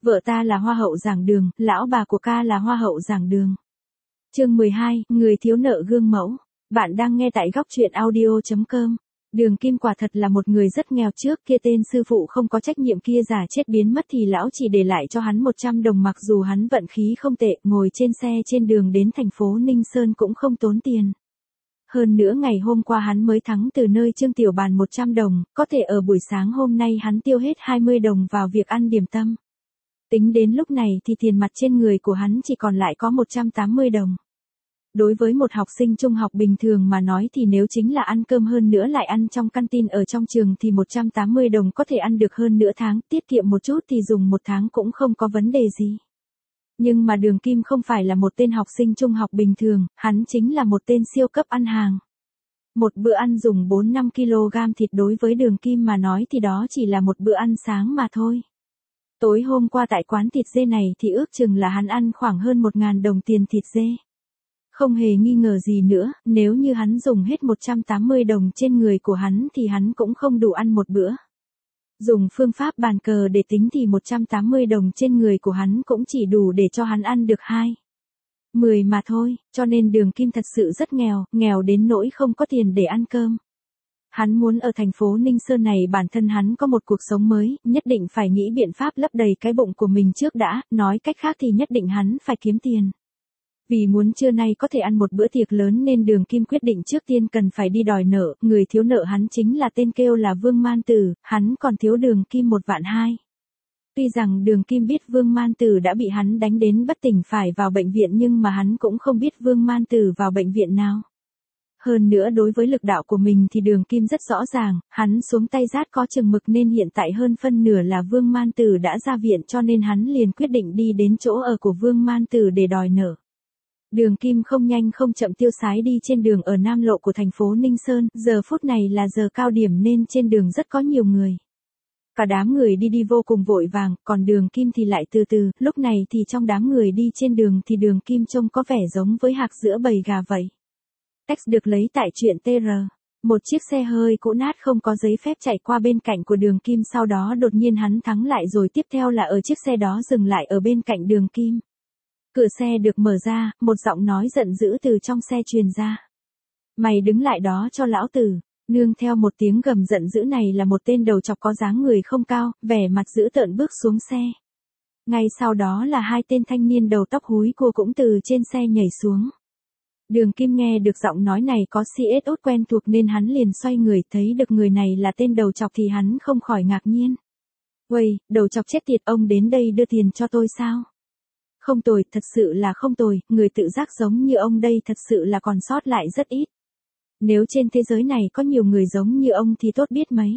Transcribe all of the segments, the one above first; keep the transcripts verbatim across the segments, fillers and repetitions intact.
Vợ ta là hoa hậu giảng đường, lão bà của ca là hoa hậu giảng đường. Chương mười hai, người thiếu nợ gương mẫu. Bạn đang nghe tại góc truyện audio chấm com. Đường Kim quả thật là một người rất nghèo, trước kia tên sư phụ không có trách nhiệm kia giả chết biến mất thì lão chỉ để lại cho hắn một trăm đồng, mặc dù hắn vận khí không tệ, ngồi trên xe trên đường đến thành phố Ninh Sơn cũng không tốn tiền. Hơn nữa ngày hôm qua hắn mới thắng từ nơi Trương Tiểu Bàn một trăm đồng, có thể ở buổi sáng hôm nay hắn tiêu hết hai mươi đồng vào việc ăn điểm tâm. Tính đến lúc này thì tiền mặt trên người của hắn chỉ còn lại có một trăm tám mươi đồng. Đối với một học sinh trung học bình thường mà nói thì nếu chính là ăn cơm hơn nữa lại ăn trong canteen ở trong trường thì một trăm tám mươi đồng có thể ăn được hơn nửa tháng, tiết kiệm một chút thì dùng một tháng cũng không có vấn đề gì. Nhưng mà Đường Kim không phải là một tên học sinh trung học bình thường, hắn chính là một tên siêu cấp ăn hàng. Một bữa ăn dùng bốn đến năm ki lô gam thịt đối với Đường Kim mà nói thì đó chỉ là một bữa ăn sáng mà thôi. Tối hôm qua tại quán thịt dê này thì ước chừng là hắn ăn khoảng hơn một nghìn đồng tiền thịt dê. Không hề nghi ngờ gì nữa, nếu như hắn dùng hết một trăm tám mươi đồng trên người của hắn thì hắn cũng không đủ ăn một bữa. Dùng phương pháp bàn cờ để tính thì một trăm tám mươi đồng trên người của hắn cũng chỉ đủ để cho hắn ăn được hai mười mà thôi, cho nên Đường Kim thật sự rất nghèo, nghèo đến nỗi không có tiền để ăn cơm. Hắn muốn ở thành phố Ninh Sơn này bản thân hắn có một cuộc sống mới, nhất định phải nghĩ biện pháp lấp đầy cái bụng của mình trước đã, nói cách khác thì nhất định hắn phải kiếm tiền. Vì muốn trưa nay có thể ăn một bữa tiệc lớn nên Đường Kim quyết định trước tiên cần phải đi đòi nợ, người thiếu nợ hắn chính là tên kêu là Vương Man Tử, hắn còn thiếu Đường Kim một vạn hai. Tuy rằng Đường Kim biết Vương Man Tử đã bị hắn đánh đến bất tỉnh phải vào bệnh viện nhưng mà hắn cũng không biết Vương Man Tử vào bệnh viện nào. Hơn nữa đối với lực đạo của mình thì Đường Kim rất rõ ràng, hắn xuống tay rát có chừng mực nên hiện tại hơn phân nửa là Vương Man Tử đã ra viện cho nên hắn liền quyết định đi đến chỗ ở của Vương Man Tử để đòi nợ. Đường Kim không nhanh không chậm tiêu sái đi trên đường ở Nam Lộ của thành phố Ninh Sơn, giờ phút này là giờ cao điểm nên trên đường rất có nhiều người. Cả đám người đi đi vô cùng vội vàng, còn Đường Kim thì lại từ từ, lúc này thì trong đám người đi trên đường thì Đường Kim trông có vẻ giống với hạc giữa bầy gà vậy. Text được lấy tại truyện tê rờ. Một chiếc xe hơi cũ nát không có giấy phép chạy qua bên cạnh của Đường Kim, sau đó đột nhiên hắn thắng lại rồi tiếp theo là ở chiếc xe đó dừng lại ở bên cạnh Đường Kim. Cửa xe được mở ra, một giọng nói giận dữ từ trong xe truyền ra. Mày đứng lại đó cho lão tử. Nương theo một tiếng gầm giận dữ này là một tên đầu chọc có dáng người không cao, vẻ mặt dữ tợn bước xuống xe. Ngay sau đó là hai tên thanh niên đầu tóc húi cua cũng từ trên xe nhảy xuống. Đường Kim nghe được giọng nói này có xê ét ốt quen thuộc nên hắn liền xoay người, thấy được người này là tên đầu chọc thì hắn không khỏi ngạc nhiên. Uầy, đầu chọc chết tiệt, ông đến đây đưa tiền cho tôi sao? Không tồi, thật sự là không tồi, người tự giác giống như ông đây thật sự là còn sót lại rất ít. Nếu trên thế giới này có nhiều người giống như ông thì tốt biết mấy.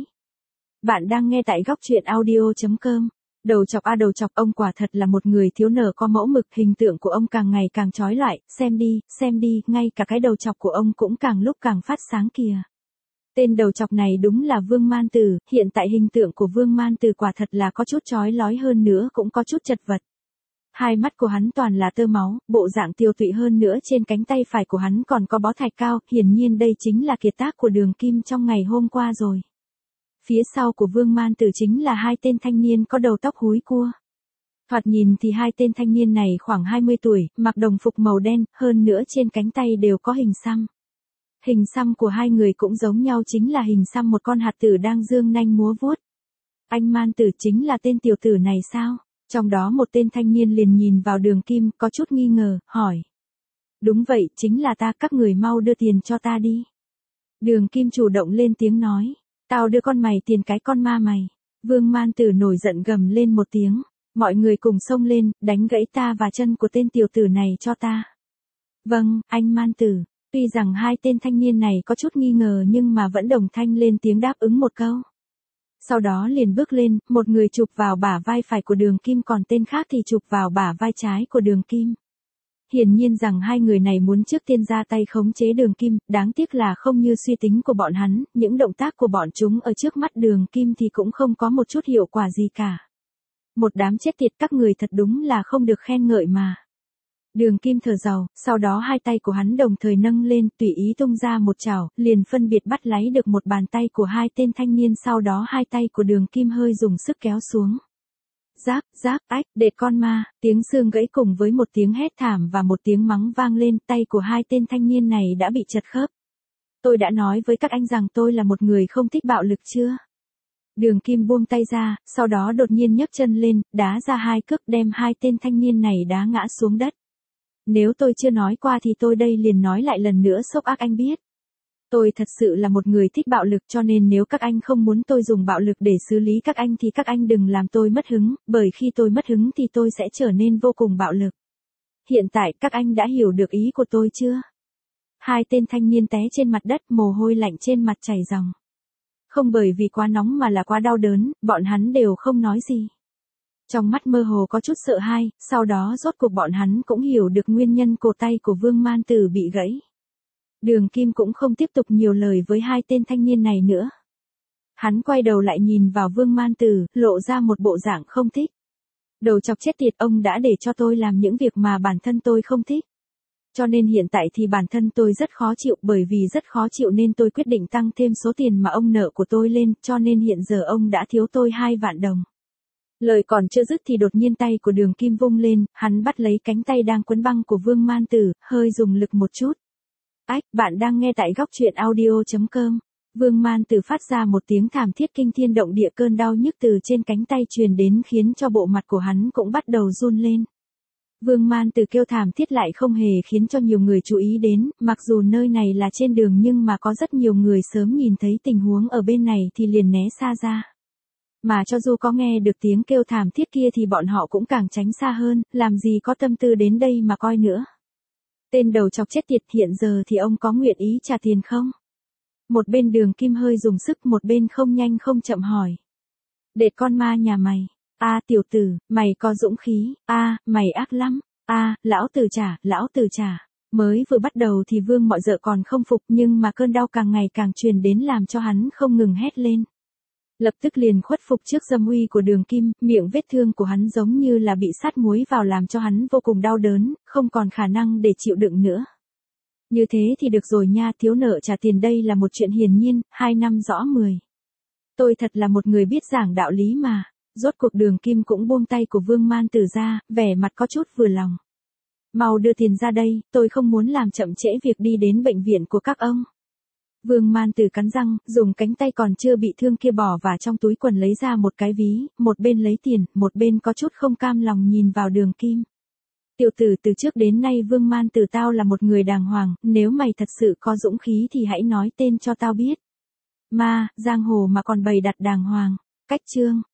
Bạn đang nghe tại góc truyện audio chấm com. Đầu chọc a đầu chọc, ông quả thật là một người thiếu nợ có mẫu mực, hình tượng của ông càng ngày càng chói lọi, xem đi, xem đi, ngay cả cái đầu chọc của ông cũng càng lúc càng phát sáng kìa. Tên đầu chọc này đúng là Vương Man Tử, hiện tại hình tượng của Vương Man Tử quả thật là có chút chói lói hơn nữa cũng có chút chật vật. Hai mắt của hắn toàn là tơ máu, bộ dạng tiêu tụy hơn nữa trên cánh tay phải của hắn còn có bó thạch cao, hiển nhiên đây chính là kiệt tác của Đường Kim trong ngày hôm qua rồi. Phía sau của Vương Man Tử chính là hai tên thanh niên có đầu tóc húi cua. Thoạt nhìn thì hai tên thanh niên này khoảng hai mươi tuổi, mặc đồng phục màu đen, hơn nữa trên cánh tay đều có hình xăm. Hình xăm của hai người cũng giống nhau, chính là hình xăm một con hạt tử đang giương nanh múa vuốt. Anh Man Tử chính là tên tiểu tử này sao? Trong đó một tên thanh niên liền nhìn vào Đường Kim, có chút nghi ngờ, hỏi. Đúng vậy, chính là ta, các người mau đưa tiền cho ta đi. Đường Kim chủ động lên tiếng nói. Tao đưa con mày tiền cái con ma mày. Vương Man Tử nổi giận gầm lên một tiếng. Mọi người cùng xông lên, đánh gãy ta và chân của tên tiểu tử này cho ta. Vâng, anh Man Tử. Tuy rằng hai tên thanh niên này có chút nghi ngờ nhưng mà vẫn đồng thanh lên tiếng đáp ứng một câu. Sau đó liền bước lên, một người chụp vào bả vai phải của Đường Kim còn tên khác thì chụp vào bả vai trái của Đường Kim. Hiển nhiên rằng hai người này muốn trước tiên ra tay khống chế Đường Kim, đáng tiếc là không như suy tính của bọn hắn, những động tác của bọn chúng ở trước mắt Đường Kim thì cũng không có một chút hiệu quả gì cả. Một đám chết tiệt, các người thật đúng là không được khen ngợi mà. Đường Kim thở dài, sau đó hai tay của hắn đồng thời nâng lên, tùy ý tung ra một chảo, liền phân biệt bắt lấy được một bàn tay của hai tên thanh niên, sau đó hai tay của Đường Kim hơi dùng sức kéo xuống. rác, rác, ách, đệt con ma, tiếng xương gãy cùng với một tiếng hét thảm và một tiếng mắng vang lên, tay của hai tên thanh niên này đã bị chật khớp. Tôi đã nói với các anh rằng tôi là một người không thích bạo lực chưa? Đường Kim buông tay ra, sau đó đột nhiên nhấc chân lên, đá ra hai cước đem hai tên thanh niên này đá ngã xuống đất. Nếu tôi chưa nói qua thì tôi đây liền nói lại lần nữa xốc ác anh biết. Tôi thật sự là một người thích bạo lực cho nên nếu các anh không muốn tôi dùng bạo lực để xử lý các anh thì các anh đừng làm tôi mất hứng, bởi khi tôi mất hứng thì tôi sẽ trở nên vô cùng bạo lực. Hiện tại các anh đã hiểu được ý của tôi chưa? Hai tên thanh niên té trên mặt đất, mồ hôi lạnh trên mặt chảy ròng. Không bởi vì quá nóng mà là quá đau đớn, bọn hắn đều không nói gì. Trong mắt mơ hồ có chút sợ hãi, sau đó rốt cuộc bọn hắn cũng hiểu được nguyên nhân cổ tay của Vương Man Tử bị gãy. Đường Kim cũng không tiếp tục nhiều lời với hai tên thanh niên này nữa. Hắn quay đầu lại nhìn vào Vương Man Tử, lộ ra một bộ dạng không thích. Đầu chọc chết tiệt, ông đã để cho tôi làm những việc mà bản thân tôi không thích. Cho nên hiện tại thì bản thân tôi rất khó chịu, bởi vì rất khó chịu nên tôi quyết định tăng thêm số tiền mà ông nợ của tôi lên, cho nên hiện giờ ông đã thiếu tôi hai vạn đồng. Lời còn chưa dứt thì đột nhiên tay của Đường Kim vung lên, hắn bắt lấy cánh tay đang quấn băng của Vương Man Tử, hơi dùng lực một chút. Ách, bạn đang nghe tại góc truyện audio chấm com. Vương Man Tử phát ra một tiếng thảm thiết kinh thiên động địa, cơn đau nhức từ trên cánh tay truyền đến khiến cho bộ mặt của hắn cũng bắt đầu run lên. Vương Man Tử kêu thảm thiết lại không hề khiến cho nhiều người chú ý đến, mặc dù nơi này là trên đường nhưng mà có rất nhiều người sớm nhìn thấy tình huống ở bên này thì liền né xa ra. Mà cho dù có nghe được tiếng kêu thảm thiết kia thì bọn họ cũng càng tránh xa hơn, làm gì có tâm tư đến đây mà coi nữa. Tên đầu chọc chết tiệt, hiện giờ thì ông có nguyện ý trả tiền không? Một bên Đường Kim hơi dùng sức, một bên không nhanh không chậm hỏi. Đệt con ma nhà mày. A tiểu tử, mày có dũng khí. A, mày ác lắm. A, lão tử trả, lão tử trả. Mới vừa bắt đầu thì Vương Mọi Dợ còn không phục, nhưng mà cơn đau càng ngày càng truyền đến làm cho hắn không ngừng hét lên. Lập tức liền khuất phục trước dâm uy của Đường Kim, miệng vết thương của hắn giống như là bị sát muối vào làm cho hắn vô cùng đau đớn, không còn khả năng để chịu đựng nữa. Như thế thì được rồi nha, thiếu nợ trả tiền đây là một chuyện hiển nhiên, hai năm rõ mười. Tôi thật là một người biết giảng đạo lý mà. Rốt cuộc Đường Kim cũng buông tay của Vương Man Tử ra, vẻ mặt có chút vừa lòng. Mau đưa tiền ra đây, tôi không muốn làm chậm trễ việc đi đến bệnh viện của các ông. Vương Man Tử cắn răng, dùng cánh tay còn chưa bị thương kia bỏ vào trong túi quần lấy ra một cái ví, một bên lấy tiền, một bên có chút không cam lòng nhìn vào Đường Kim. Tiểu tử, từ trước đến nay Vương Man Tử tao là một người đàng hoàng, nếu mày thật sự có dũng khí thì hãy nói tên cho tao biết. Ma, giang hồ mà còn bày đặt đàng hoàng. Cách chương